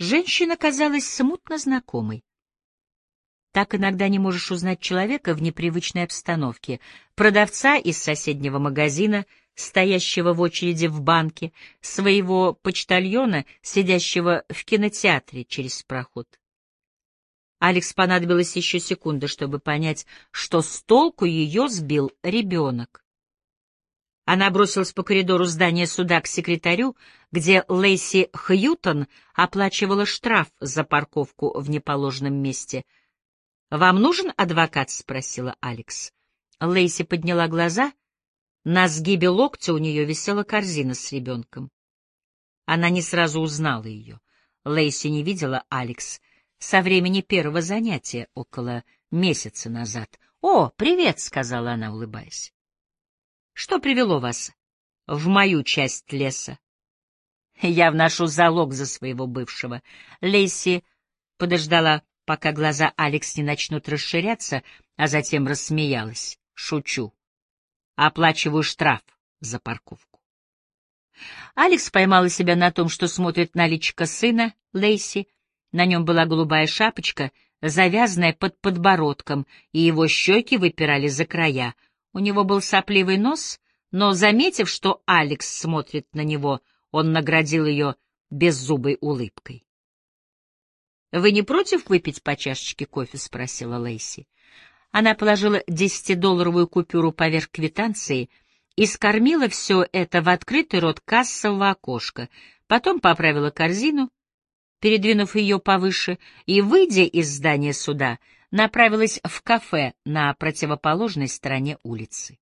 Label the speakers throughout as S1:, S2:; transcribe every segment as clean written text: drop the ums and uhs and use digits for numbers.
S1: Женщина казалась смутно знакомой. Так иногда не можешь узнать человека в непривычной обстановке. Продавца из соседнего магазина, стоящего в очереди в банке, своего почтальона, сидящего в кинотеатре через проход. Алекс понадобилась еще секунда, чтобы понять, что с толку ее сбил ребенок. Она бросилась по коридору здания суда к секретарю, где Лейси Хьютон оплачивала штраф за парковку в неположенном месте. «Вам нужен адвокат?» — спросила Алекс. Лейси подняла глаза. На сгибе локтя у нее висела корзина с ребенком. Она не сразу узнала ее. Лейси не видела Алекс со времени первого занятия, около месяца назад. «О, привет!» — сказала она, улыбаясь. «Что привело вас в мою часть леса?» «Я вношу залог за своего бывшего». Лейси подождала, пока глаза Алекс не начнут расширяться, а затем рассмеялась. «Шучу. Оплачиваю штраф за парковку». Алекс поймала себя на том, что смотрит на личико сына Лейси. На нем была голубая шапочка, завязанная под подбородком, и его щеки выпирали за края. У него был сопливый нос, но, заметив, что Алекс смотрит на него, он наградил ее беззубой улыбкой. «Вы не против выпить по чашечке кофе?» — спросила Лейси. Она положила 10-долларовую купюру поверх квитанции и скормила все это в открытый рот кассового окошка, потом поправила корзину, передвинув ее повыше, и, выйдя из здания суда, направилась в кафе на противоположной стороне улицы.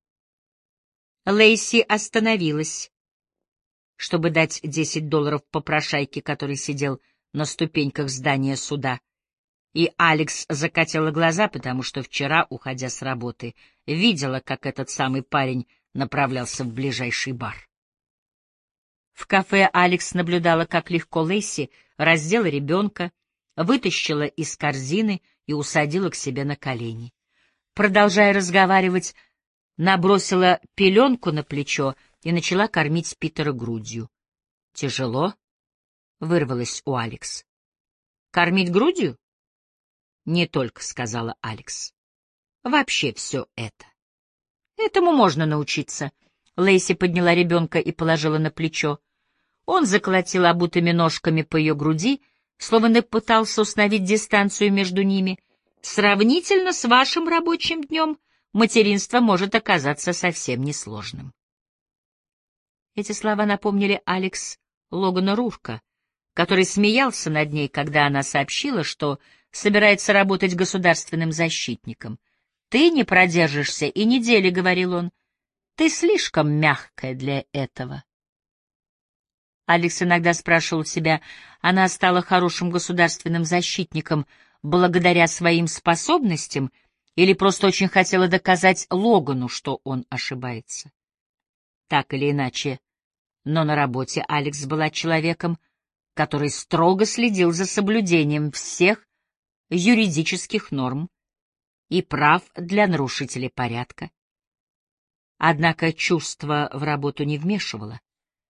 S1: Лейси остановилась, чтобы дать $10 попрошайке, который сидел на ступеньках здания суда, и Алекс закатила глаза, потому что вчера, уходя с работы, видела, как этот самый парень направлялся в ближайший бар. В кафе Алекс наблюдала, как легко Лейси раздела ребенка, вытащила из корзины и усадила к себе на колени. Продолжая разговаривать, набросила пеленку на плечо и начала кормить Питера грудью. «Тяжело?» — вырвалось у Алекс. «Кормить грудью?» «Не только», — сказала Алекс. «Вообще все это. Этому можно научиться». Лейси подняла ребенка и положила на плечо. Он заколотил обутыми ножками по ее груди, словно пытался установить дистанцию между ними. «Сравнительно с вашим рабочим днем материнство может оказаться совсем несложным». Эти слова напомнили Алекс Логана Рурка, который смеялся над ней, когда она сообщила, что собирается работать государственным защитником. «Ты не продержишься и недели», — говорил он. «Ты слишком мягкая для этого». Алекс иногда спрашивал себя, она стала хорошим государственным защитником благодаря своим способностям или просто очень хотела доказать Логану, что он ошибается. Так или иначе, но на работе Алекс была человеком, который строго следил за соблюдением всех юридических норм и прав для нарушителей порядка. Однако чувство в работу не вмешивало.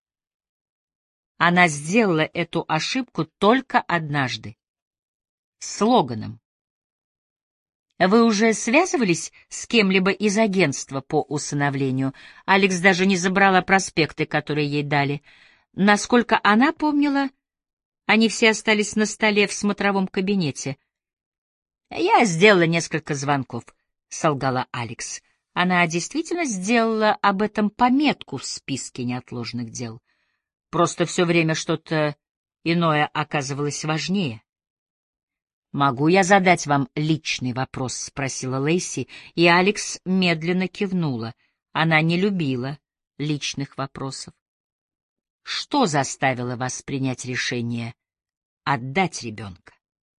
S1: Она сделала эту ошибку только однажды. С Логаном. «Вы уже связывались с кем-либо из агентства по усыновлению?» Алекс даже не забрала проспекты, которые ей дали. Насколько она помнила, они все остались на столе в смотровом кабинете. «Я сделала несколько звонков», — солгала Алекс. Она действительно сделала об этом пометку в списке неотложных дел. Просто все время что-то иное оказывалось важнее. «Могу я задать вам личный вопрос?» — спросила Лейси, и Алекс медленно кивнула. Она не любила личных вопросов. «Что заставило вас принять решение отдать ребенка?»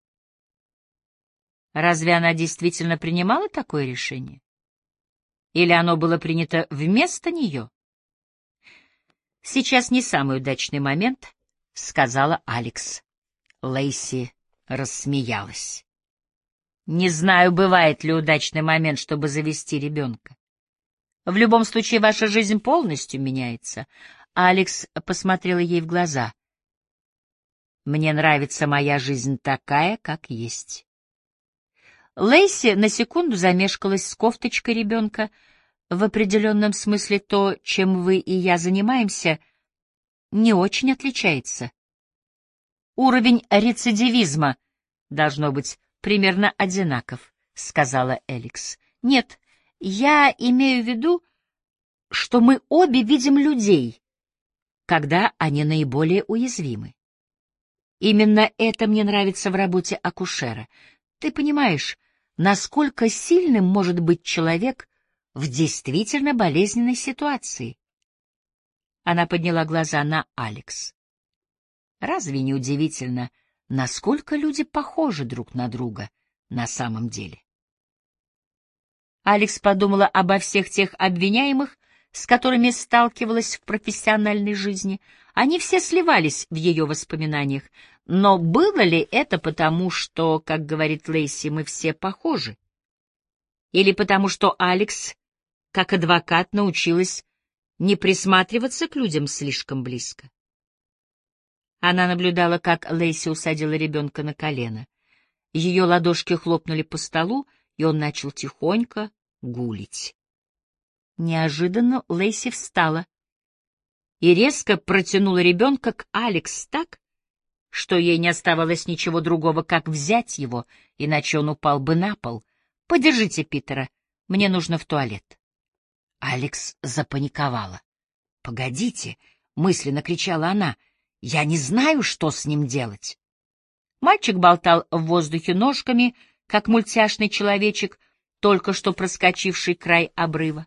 S1: Разве она действительно принимала такое решение? Или оно было принято вместо нее? «Сейчас не самый удачный момент», — сказала Алекс. Лейси рассмеялась. «Не знаю, бывает ли удачный момент, чтобы завести ребенка. В любом случае, ваша жизнь полностью меняется». Алекс посмотрела ей в глаза. Мне нравится моя жизнь такая, как есть. Лейси на секунду замешкалась с кофточкой ребенка. В определенном смысле то, чем вы и я занимаемся, не очень отличается. Уровень рецидивизма должно быть примерно одинаков, — сказала Эликс. Нет, я имею в виду, что мы обе видим людей, когда они наиболее уязвимы. Именно это мне нравится в работе акушера. Ты понимаешь, насколько сильным может быть человек в действительно болезненной ситуации. Она подняла глаза на Алекс. Разве не удивительно, насколько люди похожи друг на друга на самом деле? Алекс подумала обо всех тех обвиняемых, с которыми сталкивалась в профессиональной жизни. Они все сливались в ее воспоминаниях. Но было ли это потому, что, как говорит Лейси, мы все похожи? Или потому, что Алекс, как адвокат, научилась не присматриваться к людям слишком близко? Она наблюдала, как Лейси усадила ребенка на колено. Ее ладошки хлопнули по столу, и он начал тихонько гулить. Неожиданно Лейси встала и резко протянула ребенка к Алекс так, что ей не оставалось ничего другого, как взять его, иначе он упал бы на пол. «Подержите Питера, мне нужно в туалет». Алекс запаниковала. «Погодите», — мысленно кричала она, — «я не знаю, что с ним делать». Мальчик болтал в воздухе ножками, как мультяшный человечек, только что проскочивший край обрыва.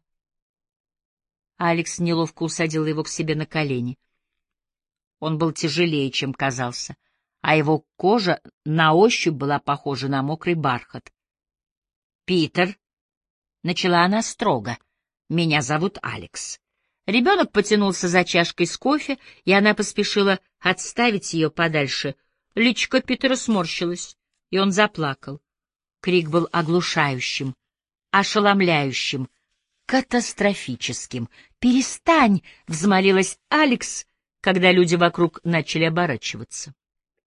S1: Алекс неловко усадила его к себе на колени. Он был тяжелее, чем казался, а его кожа на ощупь была похожа на мокрый бархат. «Питер», — начала она строго, — «меня зовут Алекс». Ребенок потянулся за чашкой с кофе, и она поспешила отставить ее подальше. Личико Питера сморщилось, и он заплакал. Крик был оглушающим, ошеломляющим, катастрофическим. «Перестань!» — взмолилась Алекс, когда люди вокруг начали оборачиваться.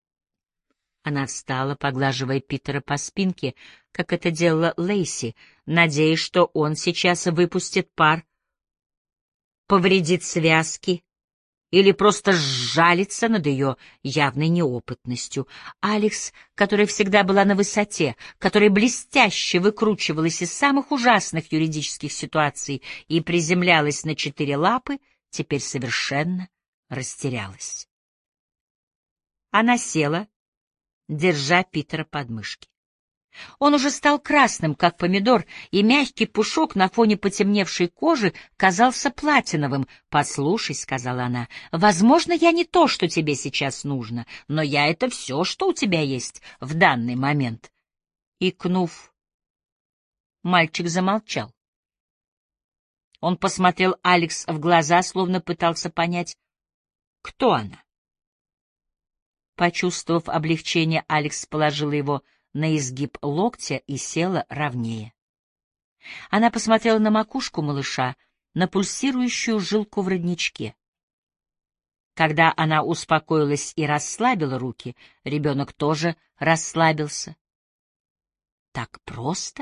S1: Она встала, поглаживая Питера по спинке, как это делала Лейси, надеясь, что он сейчас выпустит пар, повредит связки или просто сжалится над ее явной неопытностью. Алекс, которая всегда была на высоте, которая блестяще выкручивалась из самых ужасных юридических ситуаций и приземлялась на 4 лапы, теперь совершенно растерялась. Она села, держа Питера под мышки. Он уже стал красным, как помидор, и мягкий пушок на фоне потемневшей кожи казался платиновым. «Послушай», — сказала она, — «возможно, я не то, что тебе сейчас нужно, но я — это все, что у тебя есть в данный момент». Икнув, мальчик замолчал. Он посмотрел Алекс в глаза, словно пытался понять, кто она. Почувствовав облегчение, Алекс положила его на изгиб локтя и села ровнее. Она посмотрела на макушку малыша, на пульсирующую жилку в родничке. Когда она успокоилась и расслабила руки, ребенок тоже расслабился. Так просто?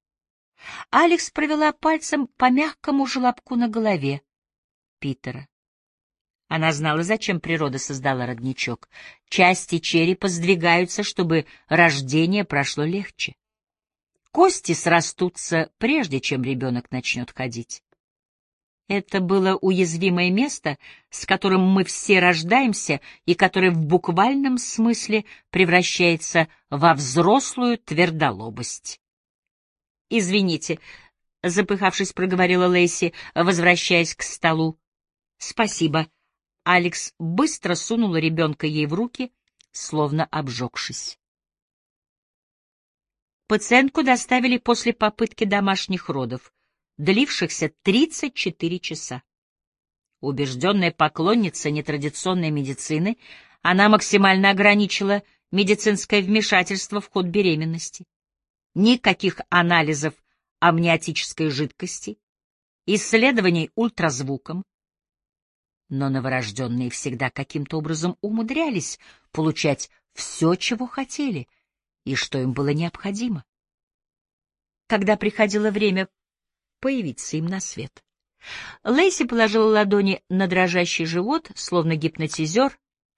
S1: Алекс провела пальцем по мягкому желобку на голове Питера. Она знала, зачем природа создала родничок. Части черепа сдвигаются, чтобы рождение прошло легче. Кости срастутся, прежде чем ребенок начнет ходить. Это было уязвимое место, с которым мы все рождаемся и которое в буквальном смысле превращается во взрослую твердолобость. «Извините», — запыхавшись, проговорила Лейси, возвращаясь к столу. «Спасибо». Алекс быстро сунула ребенка ей в руки, словно обжегшись. Пациентку доставили после попытки домашних родов, длившихся 34 часа. Убежденная поклонница нетрадиционной медицины, она максимально ограничила медицинское вмешательство в ход беременности. Никаких анализов амниотической жидкости, исследований ультразвуком. Но новорожденные всегда каким-то образом умудрялись получать все, чего хотели, и что им было необходимо. Когда приходило время появиться им на свет, Лейси положила ладони на дрожащий живот, словно гипнотизер.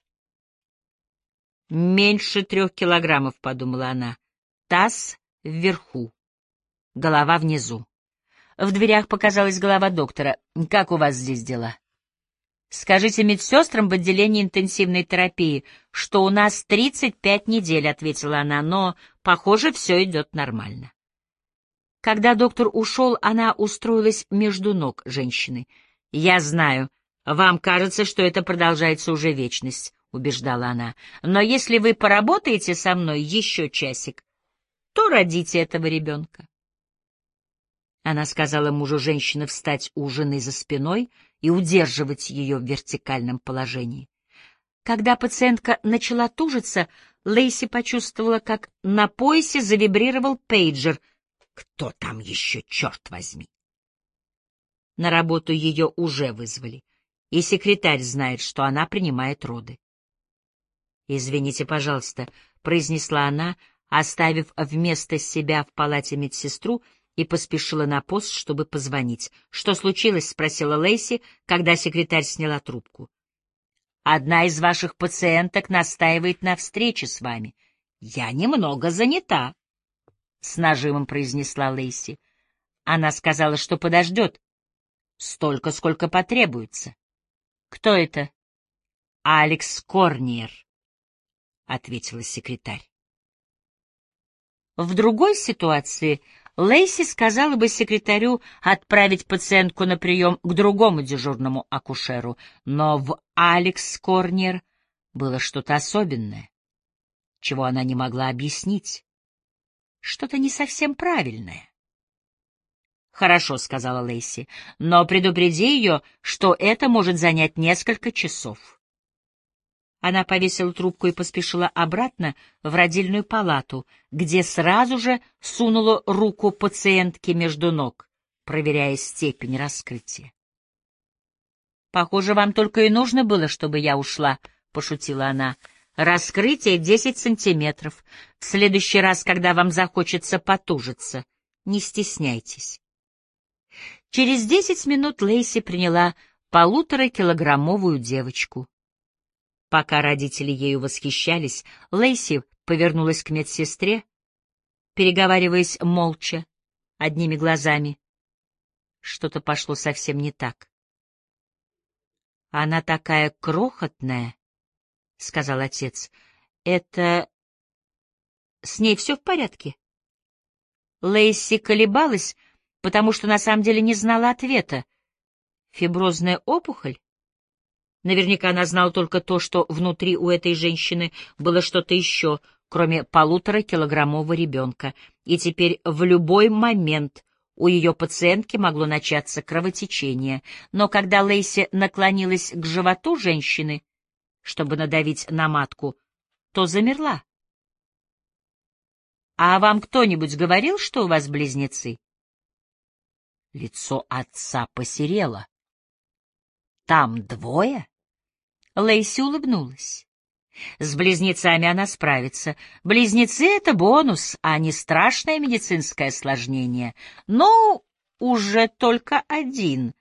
S1: «Меньше 3 килограммов», — подумала она. «Таз вверху, голова внизу». В дверях показалась голова доктора. «Как у вас здесь дела?» «Скажите медсестрам в отделении интенсивной терапии, что у нас 35 недель», — ответила она, — «но, похоже, все идет нормально». Когда доктор ушел, она устроилась между ног женщины. «Я знаю, вам кажется, что это продолжается уже вечность», — убеждала она, — «но если вы поработаете со мной еще часик, то родите этого ребенка». Она сказала мужу женщины встать у жены за спиной и удерживать ее в вертикальном положении. Когда пациентка начала тужиться, Лейси почувствовала, как на поясе завибрировал пейджер. Кто там еще, черт возьми? На работу ее уже вызвали, и секретарь знает, что она принимает роды. «Извините, пожалуйста», — произнесла она, оставив вместо себя в палате медсестру, и поспешила на пост, чтобы позвонить. «Что случилось?» — спросила Лейси, когда секретарь сняла трубку. «Одна из ваших пациенток настаивает на встрече с вами. Я немного занята», — с нажимом произнесла Лейси. Она сказала, что подождет. Столько, сколько потребуется. «Кто это?» «Алекс Корниер», — ответила секретарь. В другой ситуации Лейси сказала бы секретарю отправить пациентку на прием к другому дежурному акушеру, но в Алекс Корниер было что-то особенное, чего она не могла объяснить, что-то не совсем правильное. «Хорошо», — сказала Лейси, — «но предупреди ее, что это может занять несколько часов». Она повесила трубку и поспешила обратно в родильную палату, где сразу же сунула руку пациентке между ног, проверяя степень раскрытия. «Похоже, вам только и нужно было, чтобы я ушла», — пошутила она. «Раскрытие 10 сантиметров. В следующий раз, когда вам захочется потужиться, не стесняйтесь». Через 10 минут Лейси приняла 1,5-килограммовую девочку. Пока родители ею восхищались, Лейси повернулась к медсестре, переговариваясь молча, одними глазами. Что-то пошло совсем не так. «Она такая крохотная», — сказал отец. «Это... с ней все в порядке?» Лейси колебалась, потому что на самом деле не знала ответа. Фиброзная опухоль? Наверняка она знала только то, что внутри у этой женщины было что-то еще, кроме 1,5-килограммового ребенка, и теперь в любой момент у ее пациентки могло начаться кровотечение. Но когда Лейси наклонилась к животу женщины, чтобы надавить на матку, то замерла. «А вам кто-нибудь говорил, что у вас близнецы?» Лицо отца посерело. «Там двое?» Лейси улыбнулась. С близнецами она справится. Близнецы — это бонус, а не страшное медицинское осложнение. Но уже только один.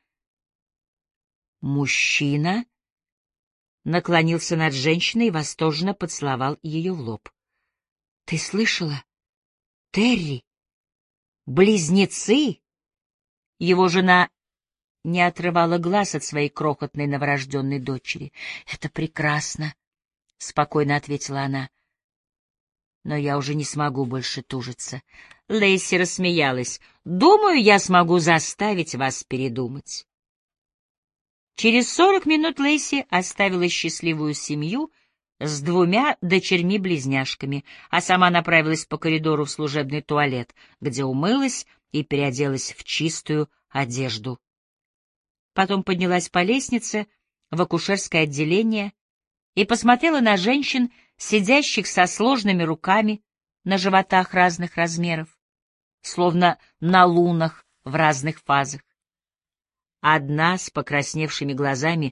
S1: Мужчина наклонился над женщиной и восторженно поцеловал ее в лоб. — Ты слышала? Терри? Близнецы? Его жена не отрывала глаз от своей крохотной новорожденной дочери. — Это прекрасно, — спокойно ответила она. — Но я уже не смогу больше тужиться. Лейси рассмеялась. — Думаю, я смогу заставить вас передумать. Через 40 минут Лейси оставила счастливую семью с 2 дочерьми-близняшками, а сама направилась по коридору в служебный туалет, где умылась и переоделась в чистую одежду. Потом поднялась по лестнице в акушерское отделение и посмотрела на женщин, сидящих со сложными руками на животах разных размеров, словно на лунах в разных фазах. Одна с покрасневшими глазами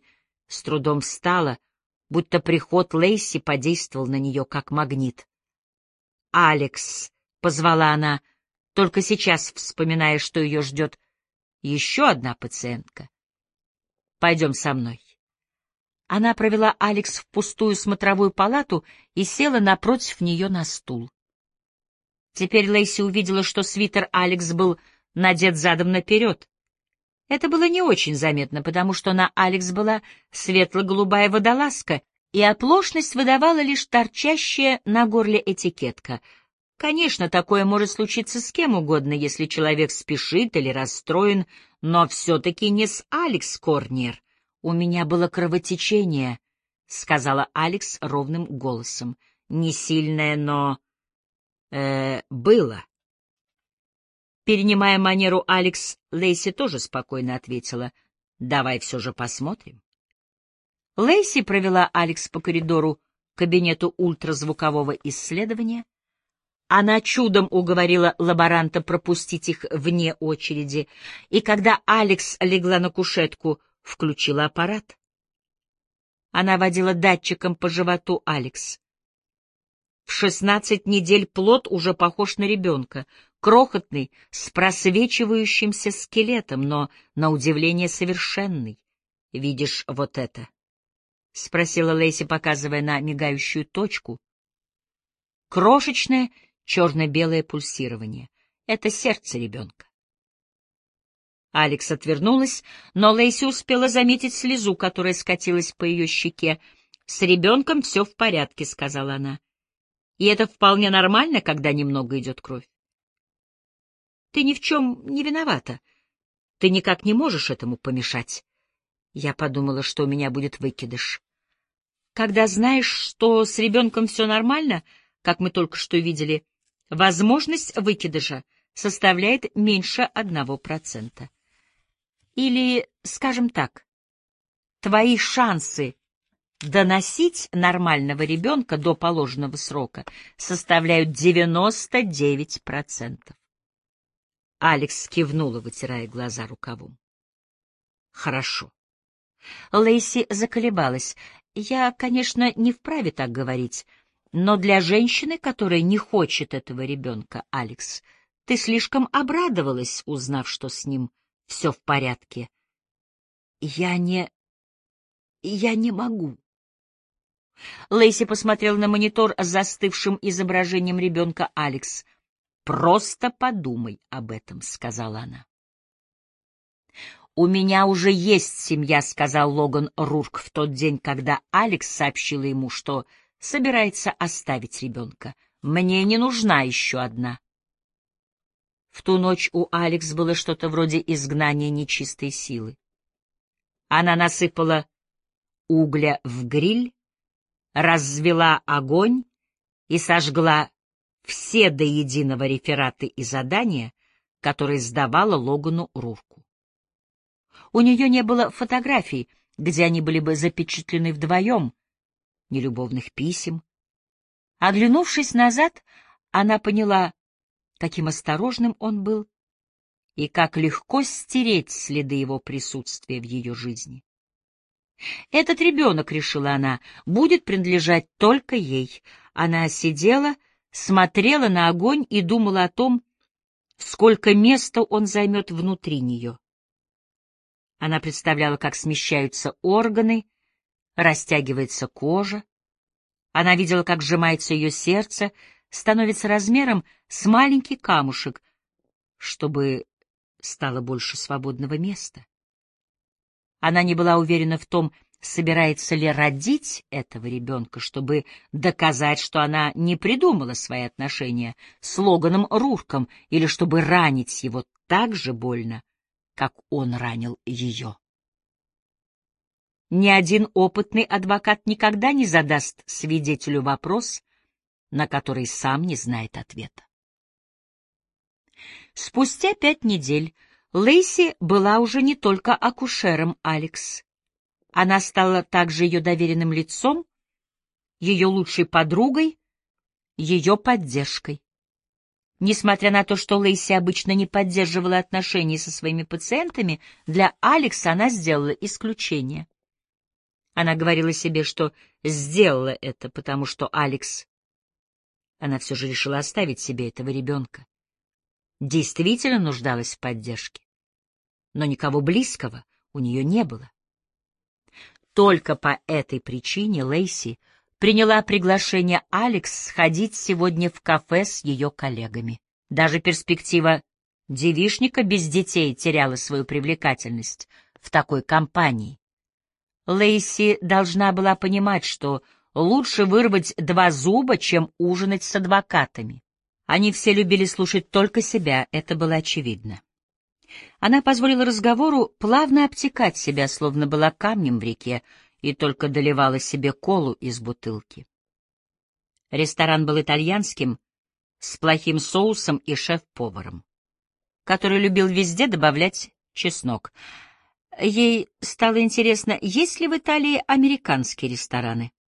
S1: с трудом встала, будто приход Лейси подействовал на нее как магнит. «Алекс», — позвала она, только сейчас вспоминая, что ее ждет еще одна пациентка. «Пойдем со мной». Она провела Алекс в пустую смотровую палату и села напротив нее на стул. Теперь Лейси увидела, что свитер Алекс был надет задом наперед. Это было не очень заметно, потому что на Алекс была светло-голубая водолазка, и оплошность выдавала лишь торчащая на горле этикетка. Конечно, такое может случиться с кем угодно, если человек спешит или расстроен, но все-таки не с Алекс Корнер. «У меня было кровотечение», — сказала Алекс ровным голосом. «Не сильное, но... было». Перенимая манеру Алекс, Лейси тоже спокойно ответила: «Давай все же посмотрим». Лейси провела Алекс по коридору к кабинету ультразвукового исследования. Она чудом уговорила лаборанта пропустить их вне очереди, и когда Алекс легла на кушетку, включила аппарат. Она водила датчиком по животу Алекс. В 16 недель плод уже похож на ребенка, крохотный, с просвечивающимся скелетом, но, на удивление, совершенный. «Видишь вот это?» — спросила Лейси, показывая на мигающую точку. Крошечное черно-белое пульсирование. Это сердце ребенка. Алекс отвернулась, но Лейси успела заметить слезу, которая скатилась по ее щеке. «С ребенком все в порядке», — сказала она. «И это вполне нормально, когда немного идет кровь. Ты ни в чем не виновата. Ты никак не можешь этому помешать. Я подумала, что у меня будет выкидыш. Когда знаешь, что с ребенком все нормально, как мы только что видели, возможность выкидыша составляет меньше 1%. Или, скажем так, твои шансы доносить нормального ребенка до положенного срока составляют 99%. Алекс кивнула, вытирая глаза рукавом. Хорошо. Лейси заколебалась. Я, конечно, не вправе так говорить, но для женщины, которая не хочет этого ребенка, Алекс, ты слишком обрадовалась, узнав, что с ним все в порядке. Я не могу. Лейси посмотрел на монитор с застывшим изображением ребенка Алекс. «Просто подумай об этом», — сказала она. «У меня уже есть семья», — сказал Логан Рурк в тот день, когда Алекс сообщила ему, что собирается оставить ребенка. «Мне не нужна еще одна». В ту ночь у Алекс было что-то вроде изгнания нечистой силы. Она насыпала угля в гриль, развела огонь и сожгла все до единого рефераты и задания, которые сдавала Логану Рурку. У нее не было фотографий, где они были бы запечатлены вдвоем, ни любовных писем. Оглянувшись назад, она поняла, каким осторожным он был и как легко стереть следы его присутствия в ее жизни. «Этот ребенок, — решила она, — будет принадлежать только ей». Она сидела, смотрела на огонь и думала о том, сколько места он займет внутри нее. Она представляла, как смещаются органы, растягивается кожа. Она видела, как сжимается ее сердце, становится размером с маленький камушек, чтобы стало больше свободного места. Она не была уверена в том, собирается ли родить этого ребенка, чтобы доказать, что она не придумала свои отношения с Логаном Рурком, или чтобы ранить его так же больно, как он ранил ее. Ни один опытный адвокат никогда не задаст свидетелю вопрос, на который сам не знает ответа. Спустя 5 недель Лейси была уже не только акушером Алекс. Она стала также ее доверенным лицом, ее лучшей подругой, ее поддержкой. Несмотря на то, что Лейси обычно не поддерживала отношения со своими пациентами, для Алекс она сделала исключение. Она говорила себе, что сделала это, потому что Алекс... Она все же решила оставить себе этого ребенка. Действительно нуждалась в поддержке. Но никого близкого у нее не было. Только по этой причине Лейси приняла приглашение Алекс сходить сегодня в кафе с ее коллегами. Даже перспектива девичника без детей теряла свою привлекательность в такой компании. Лейси должна была понимать, что лучше вырвать 2 зуба, чем ужинать с адвокатами. Они все любили слушать только себя, это было очевидно. Она позволила разговору плавно обтекать себя, словно была камнем в реке, и только доливала себе колу из бутылки. Ресторан был итальянским, с плохим соусом и шеф-поваром, который любил везде добавлять чеснок. Ей стало интересно, есть ли в Италии американские рестораны.